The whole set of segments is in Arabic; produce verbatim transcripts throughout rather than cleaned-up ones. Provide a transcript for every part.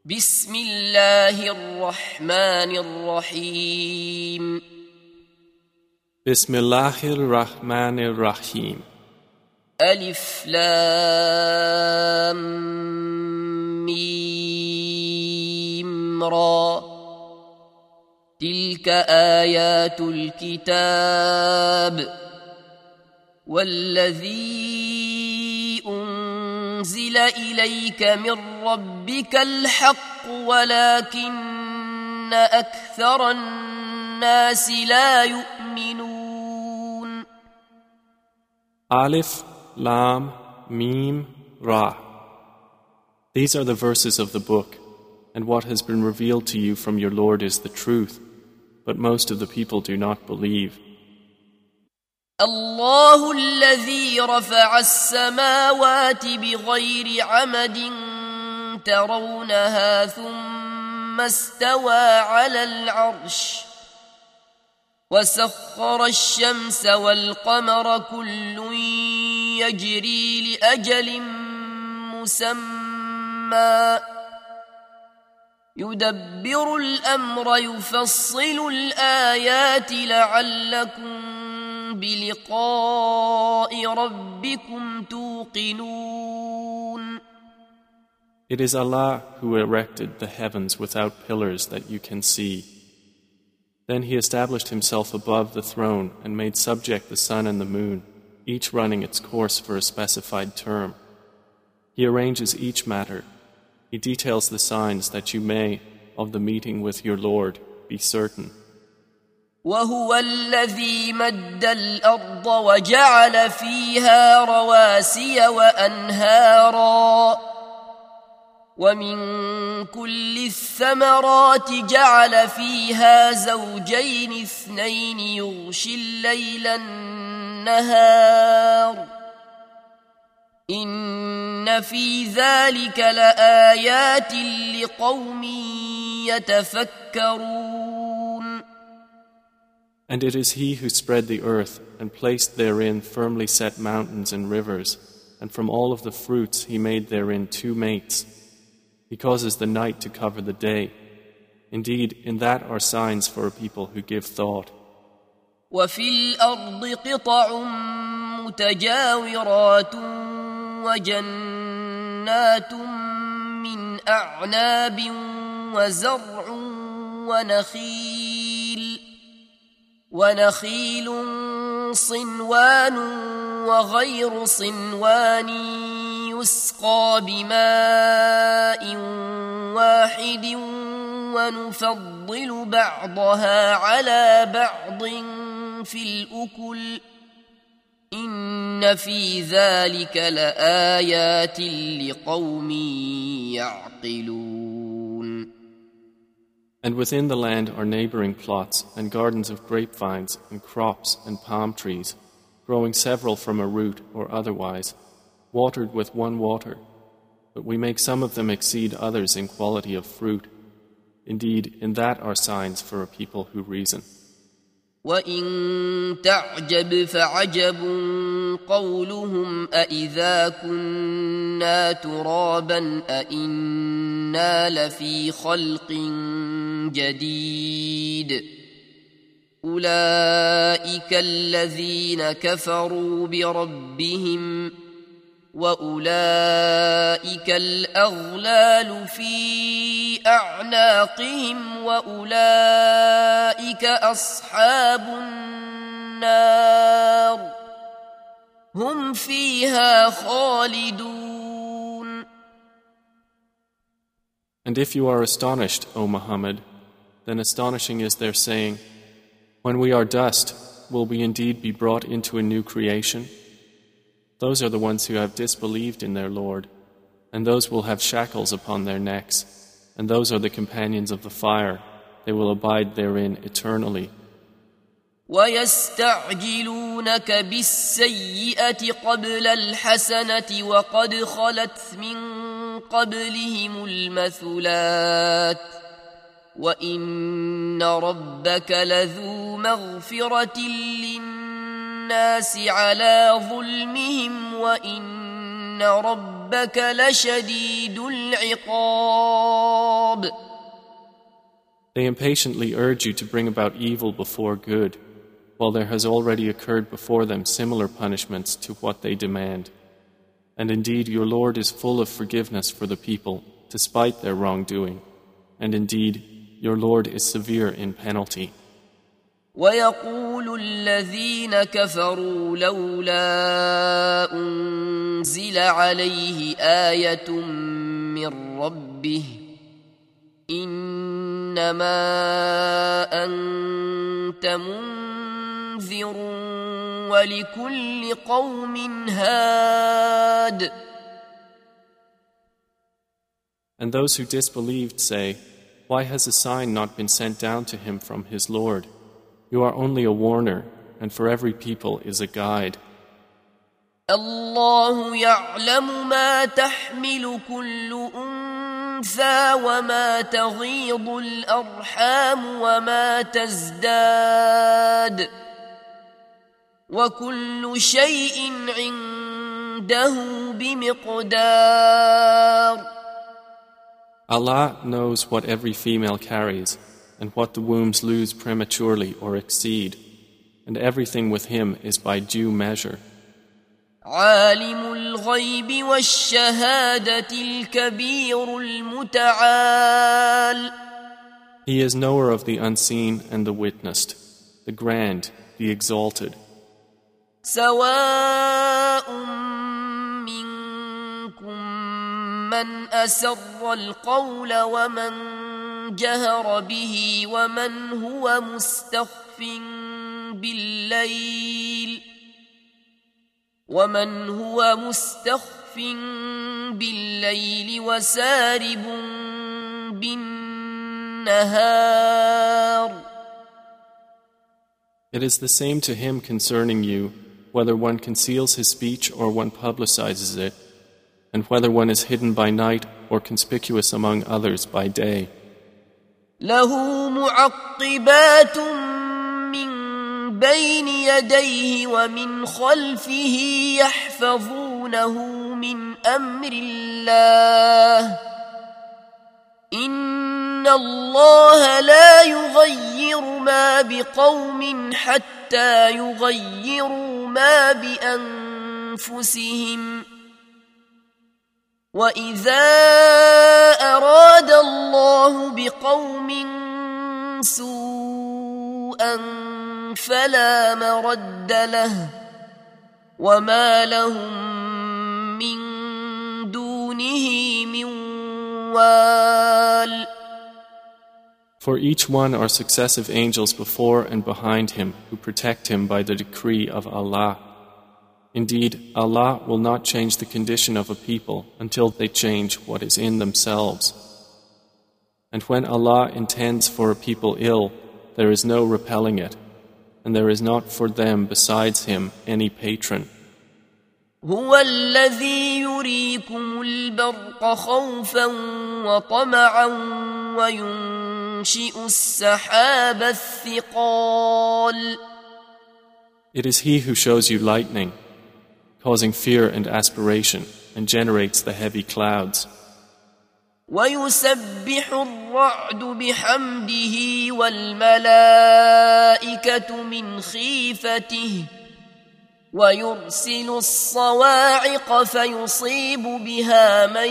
بسم الله الرحمن الرحيم بسم الله الرحمن الرحيم ألف لام ميم را تلك آيات الكتاب والذي أنزل إليك من ربك الحق ولكن أكثر الناس لا يؤمنون. Alif, Lam, Mim, Ra. These are the verses of the book, and what has been revealed to you from your Lord is the truth, but most of the people do not believe. الله الذي رفع السماوات بغير عمد ترونها ثم استوى على العرش وسخر الشمس والقمر كل يجري لأجل مسمى يدبر الأمر يفصل الآيات لعلكم بلقاء ربكم توقنون. It is Allah who erected the heavens without pillars that you can see. Then He established Himself above the throne and made subject the sun and the moon, each running its course for a specified term. He arranges each matter. He details the signs that you may, of the meeting with your Lord, be certain. وهو الذي مد الأرض وجعل فيها رواسي وأنهارا ومن كل الثمرات جعل فيها زوجين اثنين يغشي الليل النهار إن في ذلك لآيات لقوم يتفكرون. And it is He who spread the earth and placed therein firmly set mountains and rivers, and from all of the fruits He made therein two mates. He causes the night to cover the day. Indeed, in that are signs for a people who give thought. وفي الأرض قطع متجاورات وجنات من أعناب وزرع ونخيل ونخيل صنوان وغير صنوان يسقى بماء واحد ونفضل بعضها على بعض في الأكل إن في ذلك لآيات لقوم يعقلون. And within the land are neighboring plots and gardens of grapevines and crops and palm trees, growing several from a root or otherwise, watered with one water. But we make some of them exceed others in quality of fruit. Indeed, in that are signs for a people who reason. وَإِن تَعْجَبْ فَعَجَبٌ قَوْلُهُمْ أَإِذَا كُنَّا تُرَابًا أَإِنَّا لَفِي خَلْقٍ جَدِيدٍ أُولَئِكَ الَّذِينَ كَفَرُوا بِرَبِّهِمْ وَأُولَئِكَ الْأَغْلَالُ فِي أَعْنَاقِهِمْ وَأُولَئِكَ أَصْحَابُ النَّارِ هُمْ فِيهَا خَالِدُونَ. And if you are astonished, O Muhammad, then astonishing is their saying, when we are dust, will we indeed be brought into a new creation? Those are the ones who have disbelieved in their Lord, and those will have shackles upon their necks, and those are the companions of the fire. They will abide therein eternally. وَيَسْتَعْجِلُونَكَ بِالسَّيِّئَةِ قَبْلَ الْحَسَنَةِ وَقَدْ خَلَتْ مِنْ قَبْلِهِمُ الْمَثُلَاتُ وَإِنَّ رَبَّكَ لَذُو مَغْفِرَةٍ لِلنَّاسِ عَلَى ظُلْمِهِمْ وَإِنَّ رَبَّكَ لَشَدِيدُ الْعِقَابِ. They impatiently urge you to bring about evil before good, while there has already occurred before them similar punishments to what they demand. And indeed your Lord is full of forgiveness for the people, despite their wrongdoing. And indeed your Lord is severe in penalty. ويقول الذين كفروا لولا أنزل عليه آية من ربه إنما أنت منذر ولكل قوم هاد. And those who disbelieved say, why has a sign not been sent down to him from his Lord? You are only a warner, and for every people is a guide. الله يعلم ما تحمل كل أنثى وما تغيض الأرحام وما تزداد وكل شيء عنده بمقدار. Allah knows what every female carries and what the wombs lose prematurely or exceed, and everything with him is by due measure. عالم الغيب والشهادة الكبير المتعال. He is knower of the unseen and the witnessed, the grand, the exalted. سواء منكم من أسر القول ومن جهر به ومن هو مستخف بالليل ومن هو مستخف بالليل وسارب بالنهار. It is the same to him concerning you, whether one conceals his speech or one publicizes it, and whether one is hidden by night or conspicuous among others by day. له معقبات من بين يديه ومن خلفه يحفظونه من أمر الله إن الله لا يغير ما بقوم حتى يغيروا ما بأنفسهم وإذا أراد الله بقوم سوءا فلا مرد له وما لهم من دونه من وال. For each one are successive angels before and behind him who protect him by the decree of Allah. Indeed, Allah will not change the condition of a people until they change what is in themselves. And when Allah intends for a people ill, there is no repelling it, and there is not for them besides Him any patron. هو الذي يريكم البرق خوفا وطمعا وينشئ السحاب الثقال. It is He who shows you lightning, causing fear and aspiration, and generates the heavy clouds. ويسبح الرعد بحمده والملائكة من خيفته ويرسل الصواعق فيصيب بها من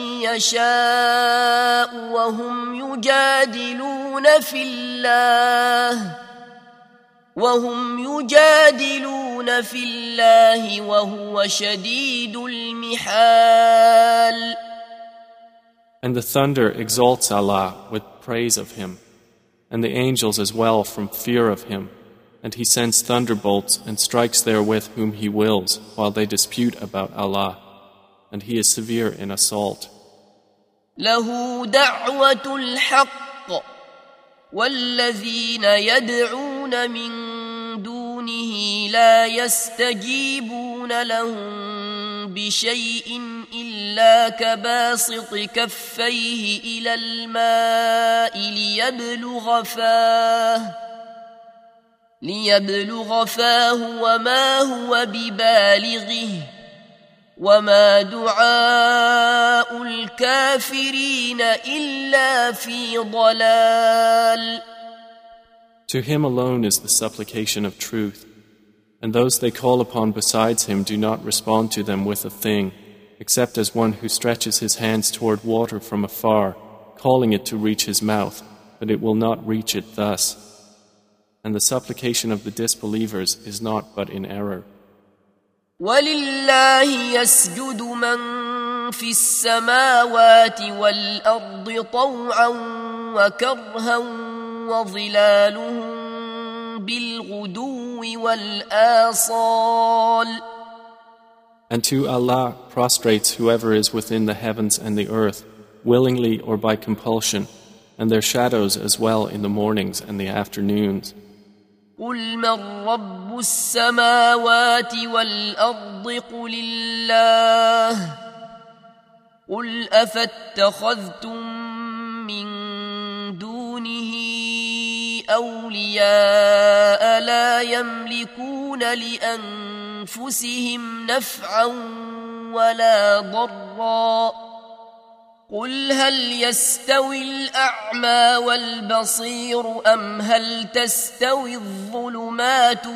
يشاء وهم يجادلون في الله وهم يجادلون في الله وهو شديد المحال. And the thunder exalts Allah with praise of Him, and the angels as well from fear of Him, and He sends thunderbolts and strikes therewith whom He wills while they dispute about Allah, and He is severe in assault. له دعوة الحق والذين يدعون من دونه لا يستجيبون لهم بشيء إلا كباسط كفيه إلى الماء ليبلغ فاه ليبلغ فاه وما هو ببالغه وما دعاء الكافرين إلا في ضلال. To him alone is the supplication of truth, and those they call upon besides him do not respond to them with a thing, except as one who stretches his hands toward water from afar, calling it to reach his mouth, but it will not reach it thus. And the supplication of the disbelievers is not but in error. وَلِلَّهِ يَسْجُدُ مَن فِي السَّمَاوَاتِ وَالْأَرْضِ طَوْعًا وَكَرْهًا وَظِلَالُهُم بِالْغُدُوِّ وَالْآصَالِ. And to Allah prostrates whoever is within the heavens and the earth, willingly or by compulsion, and their shadows as well in the mornings and the afternoons. قُلْ مَنْ رَبُّ السَّمَاوَاتِ وَالْأَرْضِ قُلِ اللَّهُ قُلْ أَفَاتَّخَذْتُم مِّن دُونِهِ أَوْلِيَاءَ لَا يَمْلِكُونَ لِأَنفُسِهِمْ نَفْعًا وَلَا ضَرًّا قُلْ هَلْ يَسْتَوِي الْأَعْمَى وَالْبَصِيرُ أَمْ هَلْ تَسْتَوِي الظُّلُمَاتُ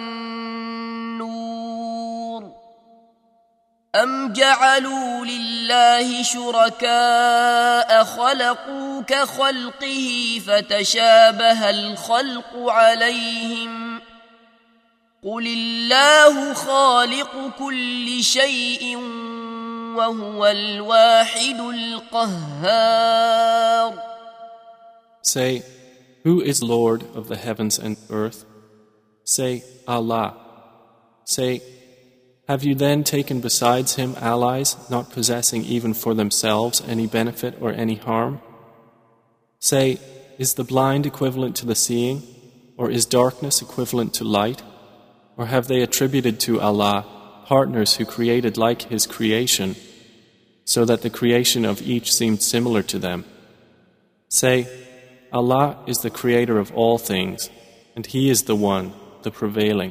وَالنُّورُ أَمْ جَعَلُوا لِلَّهِ شُرَكَاءَ خَلَقُوا كَخَلْقِهِ فَتَشَابَهَ الْخَلْقُ عَلَيْهِمْ قُلِ اللَّهُ خَالِقُ كُلِّ شَيْءٍ وَهُوَ الْوَاحِدُ الْقَهَّارُ. Say, who is Lord of the heavens and earth? Say, Allah. Say, have you then taken besides him allies, not possessing even for themselves any benefit or any harm? Say, is the blind equivalent to the seeing, or is darkness equivalent to light? Or have they attributed to Allah partners who created like his creation, so that the creation of each seemed similar to them? Say, Allah is the creator of all things, and he is the one, the prevailing.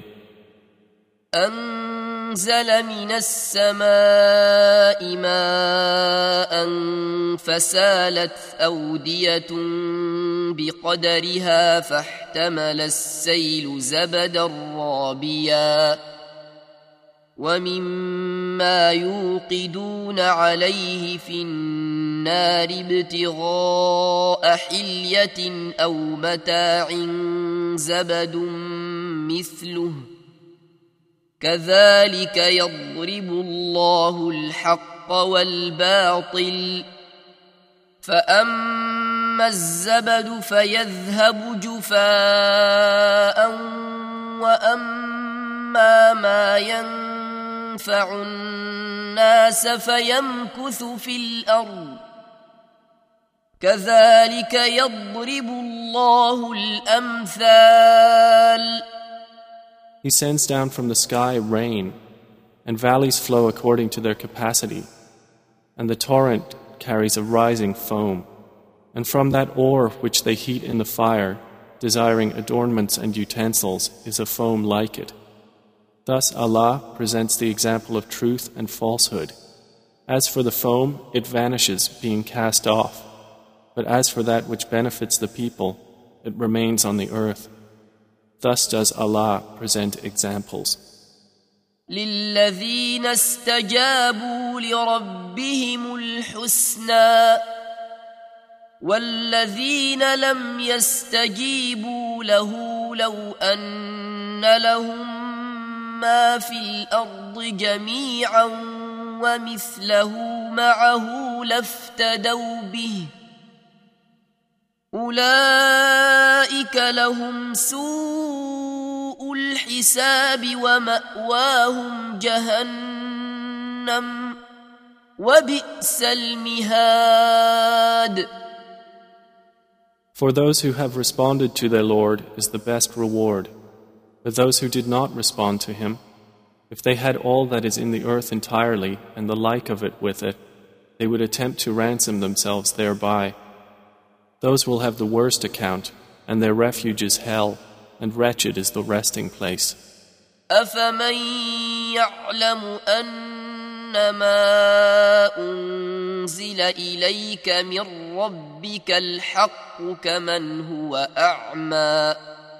أنزل من السماء ماء فسالت أودية بقدرها فاحتمل السيل زبدا رابيا ومما يوقدون عليه في النار ابتغاء حلية أو متاع زبد مثله كذلك يضرب الله الحق والباطل فأما الزبد فيذهب جفاء وأما ما ينفع الناس فيمكث في الأرض كذلك يضرب الله الأمثال. He sends down from the sky rain, and valleys flow according to their capacity, and the torrent carries a rising foam, and from that ore which they heat in the fire, desiring adornments and utensils, is a foam like it. Thus Allah presents the example of truth and falsehood. As for the foam, it vanishes, being cast off, but as for that which benefits the people, it remains on the earth. Thus does Allah present examples. لِلَّذِينَ اسْتَجَابُوا لِرَبِّهِمُ الْحُسْنَى وَالَّذِينَ لَمْ يَسْتَجِيبُوا لَهُ لَوْ أَنَّ لَهُم مَّا فِي الْأَرْضِ جَمِيعًا وَمِثْلَهُ مَعَهُ لَافْتَدَوْا بِهِ أولئك لهم سوء الحساب ومأواهم جهنم وبئس المهاد. For those who have responded to their Lord is the best reward. But those who did not respond to him, if they had all that is in the earth entirely and the like of it with it, they would attempt to ransom themselves thereby. Those will have the worst account, and their refuge is hell, and wretched is the resting place. أَفَمَن يَعْلَمُ أَنَّ أنما أنزل إليك من ربك الحق كمن هو أعمى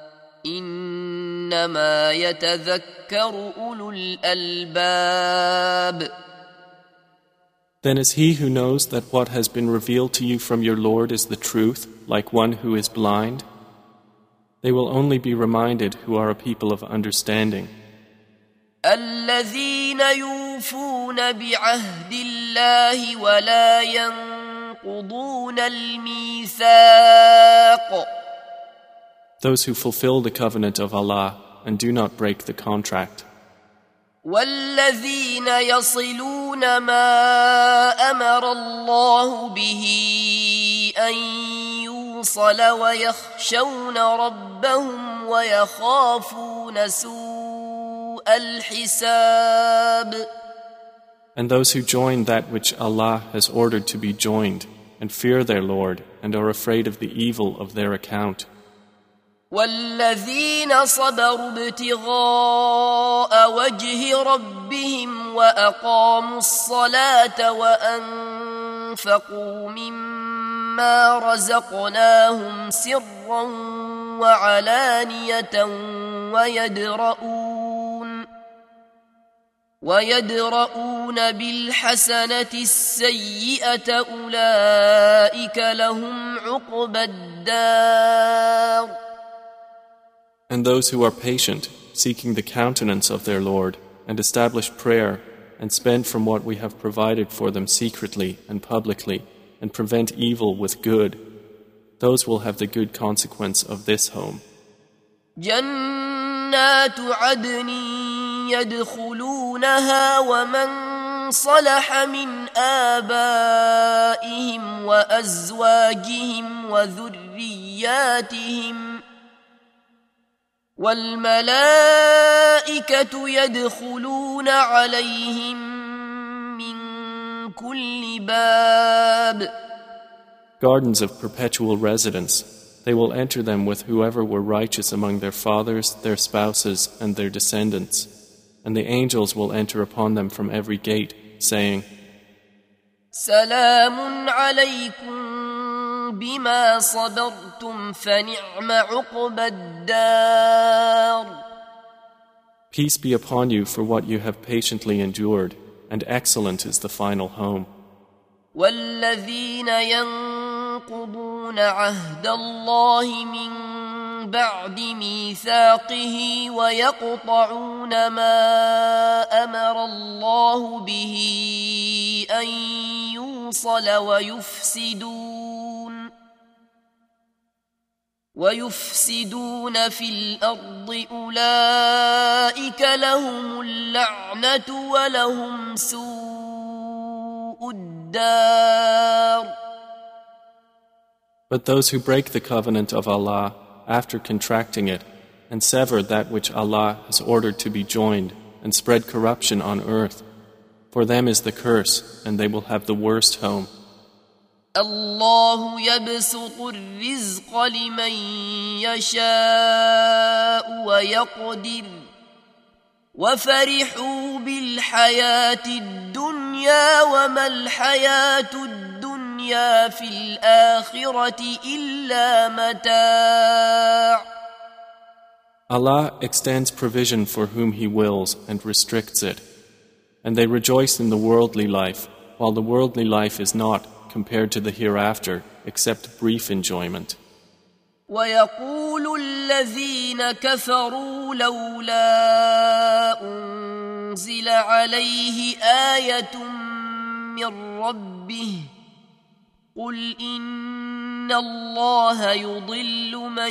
إنما يتذكر أولو الألباب. Then is he who knows that what has been revealed to you from your Lord is the truth, like one who is blind? They will only be reminded who are a people of understanding. الذين يوفون بعهد الله ولا ينقضون الميثاق. Those who fulfill the covenant of Allah and do not break the contract. والذين يصلون ما أمر الله به أن يوصل ويخشون ربهم ويخافون سوء الحساب. And those who join that which Allah has ordered to be joined and fear their Lord and are afraid of the evil of their account. والذين صبروا ابتغاء وجه ربهم وأقاموا الصلاة وأنفقوا مما رزقناهم سرا وعلانية ويدرؤون ويدرؤون بالحسنة السيئة أولئك لهم عقبى الدار. And those who are patient, seeking the countenance of their Lord, and establish prayer, and spend from what we have provided for them secretly and publicly, and prevent evil with good, those will have the good consequence of this home. جنات عدن يدخلونها ومن صلح من آبائهم وأزواجهم وذرياتهم والملائكة يدخلون عليهم من كل باب. Gardens of perpetual residence. They will enter them with whoever were righteous among their fathers, their spouses, and their descendants. And the angels will enter upon them from every gate, saying, سلام عليكم بما صبرتم فنعم عقبى الدار. Peace be upon you for what you have patiently endured, and excellent is the final home. والذين ينقضون عهد الله من بعد ميثاقه ويقطعون ما أمر الله به أن يوصل ويفسدون ويفسدون في الأرض أولئك لهم اللعنة ولهم سوء الدار. But those who break the covenant of Allah after contracting it and sever that which Allah has ordered to be joined and spread corruption on earth, for them is the curse and they will have the worst home. الله يبسط الرزق لمن يشاء ويقدر وفرحوا بالحياة الدنيا وما الحياة الدنيا في الآخرة إلا متاع. Allah extends provision for whom He wills and restricts it, and they rejoice in the worldly life, while the worldly life is not, compared to the hereafter, except brief enjoyment. ويقول الذين كفروا لولا أنزل عليه آية من ربه قل إن الله يضل من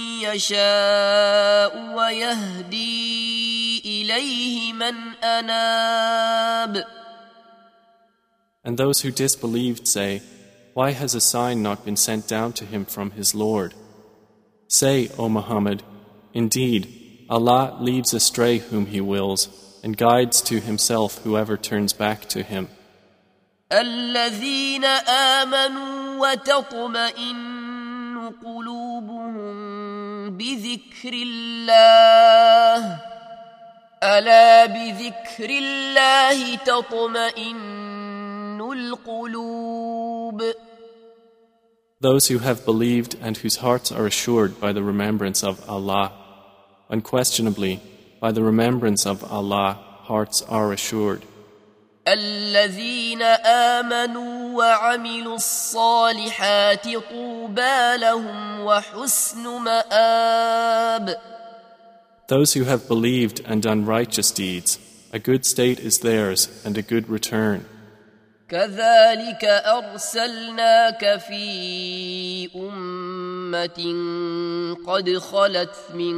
يشاء ويهدي إليه من أناب. And those who disbelieved say, why has a sign not been sent down to him from his Lord? Say, O Muhammad, indeed, Allah leads astray whom He wills and guides to Himself whoever turns back to Him. الذين آمنوا وتطمئن قلوبهم بذكر الله ألا بذكر الله تطمئن القلوب. Those who have believed and whose hearts are assured by the remembrance of Allah, unquestionably, by the remembrance of Allah, hearts are assured. الذين آمنوا وعملوا الصالحات طوبى لهم وحسن مآب. Those who have believed and done righteous deeds, a good state is theirs and a good return. كذلك أرسلناك في أمة قد خلت من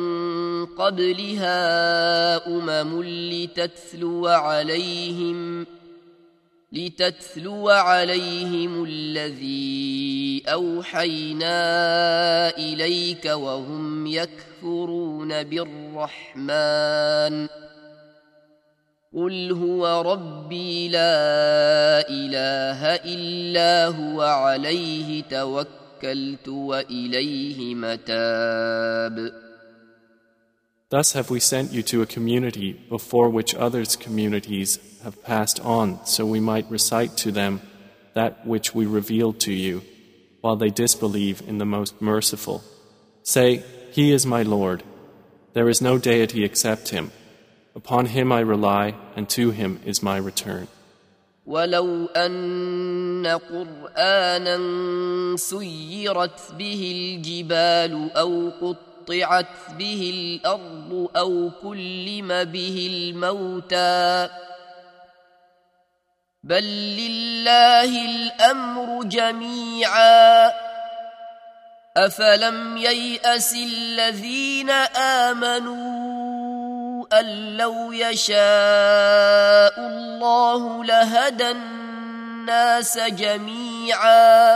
قبلها أمم لتتلو عليهم لتتلو عليهم الذي أوحينا إليك وهم يكفرون بالرحمن قل هو ربي لا إله إلا هو عليه توكلت وإليه متاب. Thus have we sent you to a community before which others' communities have passed on, so we might recite to them that which we revealed to you, while they disbelieve in the Most Merciful. Say, He is my Lord. There is no deity except Him. Upon Him I rely, and to Him is my return. ولو أن قرآنا سيرت به الجبال أو قطعت به الأرض أو كلم به الموتى بل لله الأمر جميعا أفلم ييأس الذين آمنوا أن لو يشاء الله لهدى الناس جميعا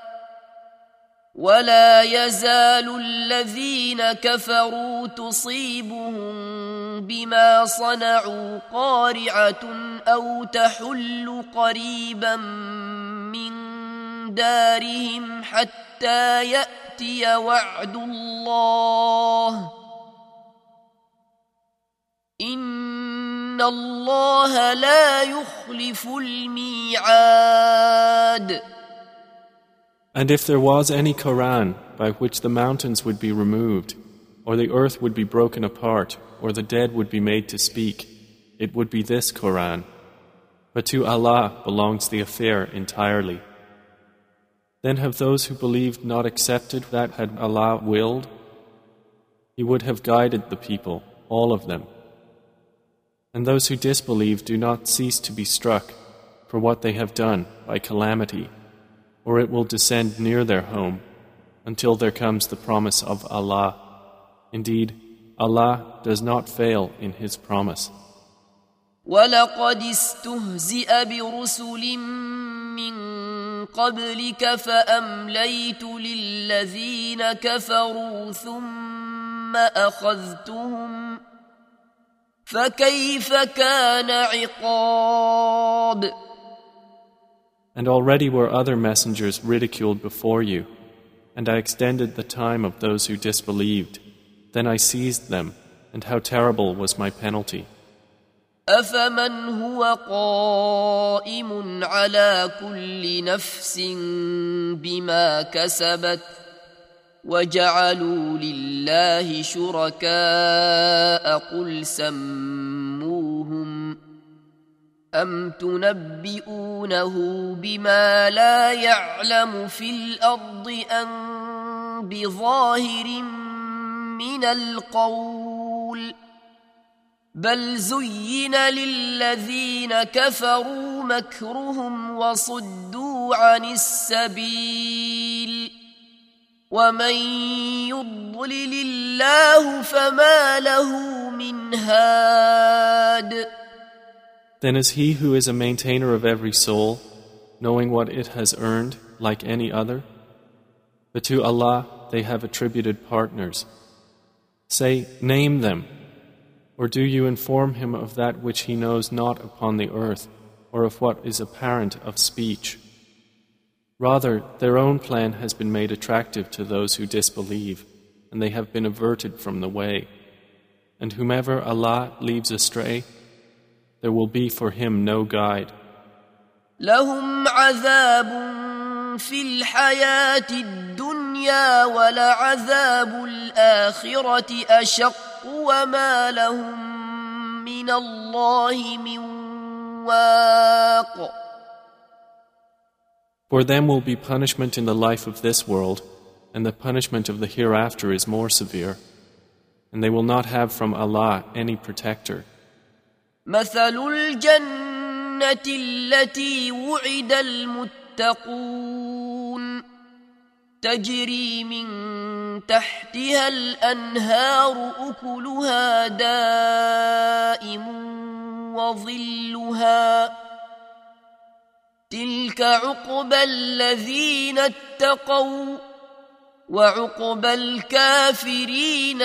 ولا يزال الذين كفروا تصيبهم بما صنعوا قارعة أو تحل قريبا من دارهم حتى يأتي وعد الله إن الله لا يخلف الميعاد. And if there was any Quran by which the mountains would be removed, or the earth would be broken apart, or the dead would be made to speak, it would be this Quran. But to Allah belongs the affair entirely. Then have those who believed not accepted that had Allah willed? He would have guided the people, all of them. And those who disbelieve do not cease to be struck for what they have done by calamity, or it will descend near their home until there comes the promise of Allah. Indeed, Allah does not fail in His promise. وَلَقَدِ اسْتُهْزِئَ بِرُسُلٍ مِّن قَبْلِكَ فَأَمْلَيْتُ لِلَّذِينَ كَفَرُوا ثُمَّ أَخَذْتُهُمْ فَكَيْفَ كَانَ عِقَابِ. And already were other messengers ridiculed before you, and I extended the time of those who disbelieved. Then I seized them, and how terrible was my penalty. أَفَمَنْ هُوَ قَائِمٌ عَلَى كُلِّ نَفْسٍ بِمَا كَسَبَتْ وَجَعَلُوا لِلَّهِ شُرَكَاءَ قُلْ سَمُّوهُمْ أَمْ تُنَبِّئُونَهُ بِمَا لَا يَعْلَمُ فِي الْأَرْضِ أَمْ بِظَاهِرٍ مِّنَ الْقَوْلِ بل زين للذين كفروا مكرهم وصدوا عن السبيل ومن يضلل الله فما له من هاد. Then is he who is a maintainer of every soul, knowing what it has earned, like any other? But to Allah they have attributed partners. Say, name them. Or do you inform him of that which he knows not upon the earth, or of what is apparent of speech? Rather, their own plan has been made attractive to those who disbelieve, and they have been averted from the way. And whomever Allah leaves astray, there will be for him no guide. لهم عذاب في الحياة الدنيا ولعذاب الآخرة أشق وما لهم من الله من واق. For them will be punishment in the life of this world, and the punishment of the hereafter is more severe, and they will not have from Allah any protector. مثل الجنة التي وعد المتقون تجري من تحتها الأنهار أكلها دائم وظلها تلك عقبى الذين اتقوا وعقبى الكافرين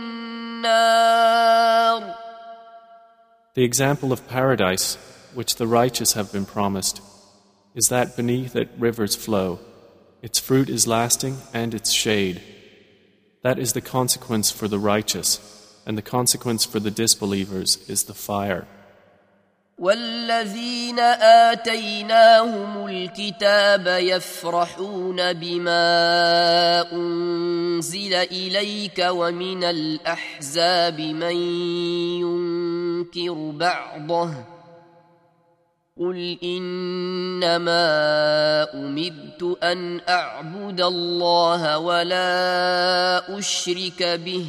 النار. The example of paradise, which the righteous have been promised, is that beneath it rivers flow. Its fruit is lasting and its shade. That is the consequence for the righteous, and the consequence for the disbelievers is the fire. والذين آتيناهم الكتاب يفرحون بما أنزل إليك ومن الأحزاب من ينكر بعضه قل إنما أمرت أن أعبد الله ولا أشرك به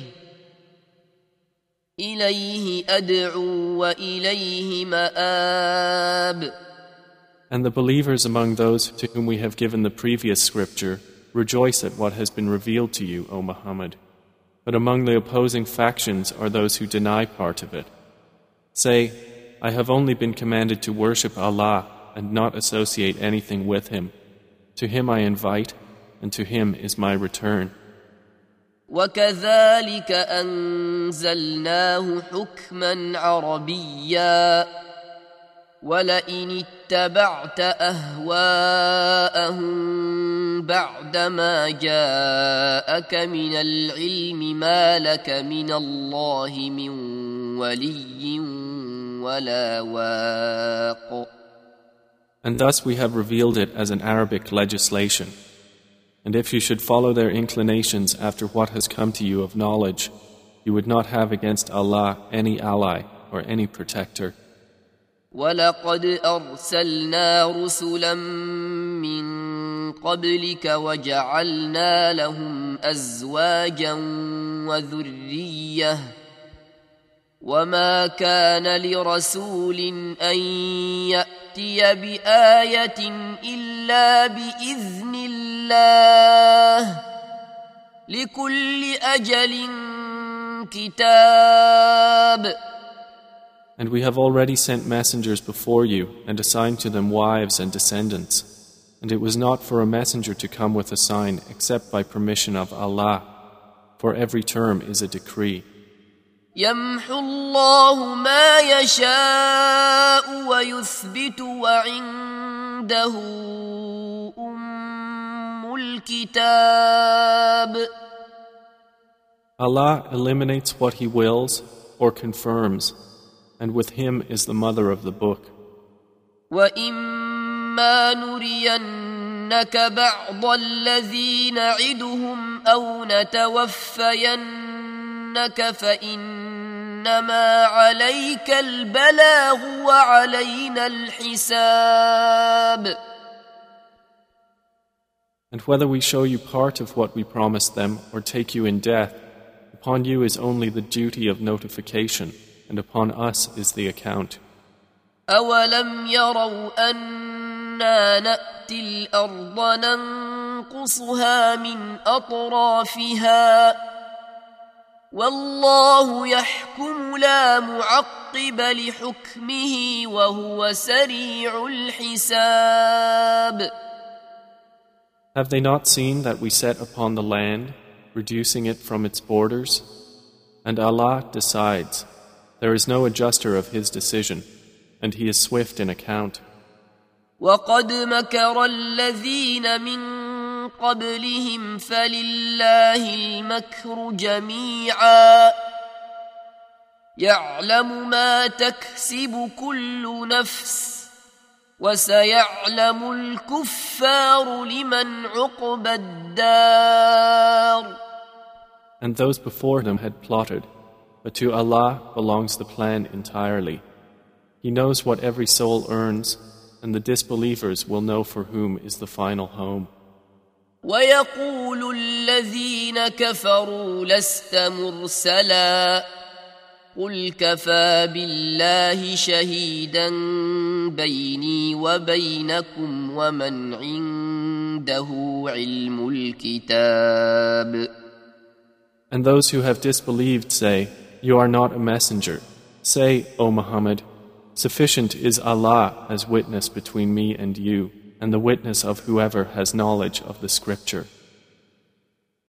إليه أدعو وإليه مآب. And the believers among those to whom we have given the previous scripture rejoice at what has been revealed to you, O Muhammad. But among the opposing factions are those who deny part of it. Say, I have only been commanded to worship Allah and not associate anything with Him. To Him I invite, and to Him is my return. وكذلك أنزلناه حكما عربيا ولئن اتبعت أهواءهم بعدما جاءك من العلم ما لك من الله من ولي ولا واق. And thus we have revealed it as an Arabic legislation. And if you should follow their inclinations after what has come to you of knowledge, you would not have against Allah any ally or any protector. وَلَقَدْ أَرْسَلْنَا رُسُلًا مِّن قَبْلِكَ وَجَعَلْنَا لَهُمْ أَزْوَاجًا وَذُرِّيَّةً وَمَا كَانَ لِرَسُولٍ أَن يَأْتِيَ بِآيَةٍ إِلَّا بِإِذْنِ اللَّهِ لِكُلِّ أَجَلٍ كِتَابٌ. And we have already sent messengers before you and assigned to them wives and descendants. And it was not for a messenger to come with a sign except by permission of Allah, for every term is a decree. يَمْحُو اللَّهُ مَا يَشَاءُ وَيُثْبِتُ وَعِندَهُ أُمُّ الْكِتَابِ. Allah eliminates what He wills or confirms, and with Him is the mother of the book. وَإِمَّا نُرِيَنَّكَ بَعْضَ الَّذِي نَعِدُهُمْ أَوْ نَتَوَفَّيَنَّكَ فَإِنَّمَا عَلَيْكَ الْبَلَاغُ وَعَلَيْنَا الْحِسَابُ. And whether we show you part of what we promised them or take you in death, upon you is only the duty of notification, and upon us is the account. أَوَلَمْ يَرَوْا أَنَّا نَأْتِي الْأَرْضَ نَنقُصُهَا مِنْ أَطْرَافِهَا وَاللَّهُ يَحْكُمُ لَا مُعَقِّبَ لِحُكْمِهِ وَهُوَ سَرِيعُ الْحِسَابِ. Have they not seen that we set upon the land, reducing it from its borders? And Allah decides. There is no adjuster of His decision, and He is swift in account. وَقَدْ مَكَرَ الَّذِينَ مِن قَبْلِهِمْ فَلِلَّهِ الْمَكْرُ جَمِيعًا يعلم ما تكسب كل نفس وسيعلم الكفار لمن عقبى الدار. And those before them had plotted, but to Allah belongs the plan entirely. He knows what every soul earns, and the disbelievers will know for whom is the final home. ويقول الذين كفروا لست مرسلا قل كفى بالله شهيدا بيني وبينكم ومن عنده علم الكتاب. And those who have disbelieved say, You are not a messenger. Say, O Muhammad, sufficient is Allah as witness between me and you, and the witness of whoever has knowledge of the scripture.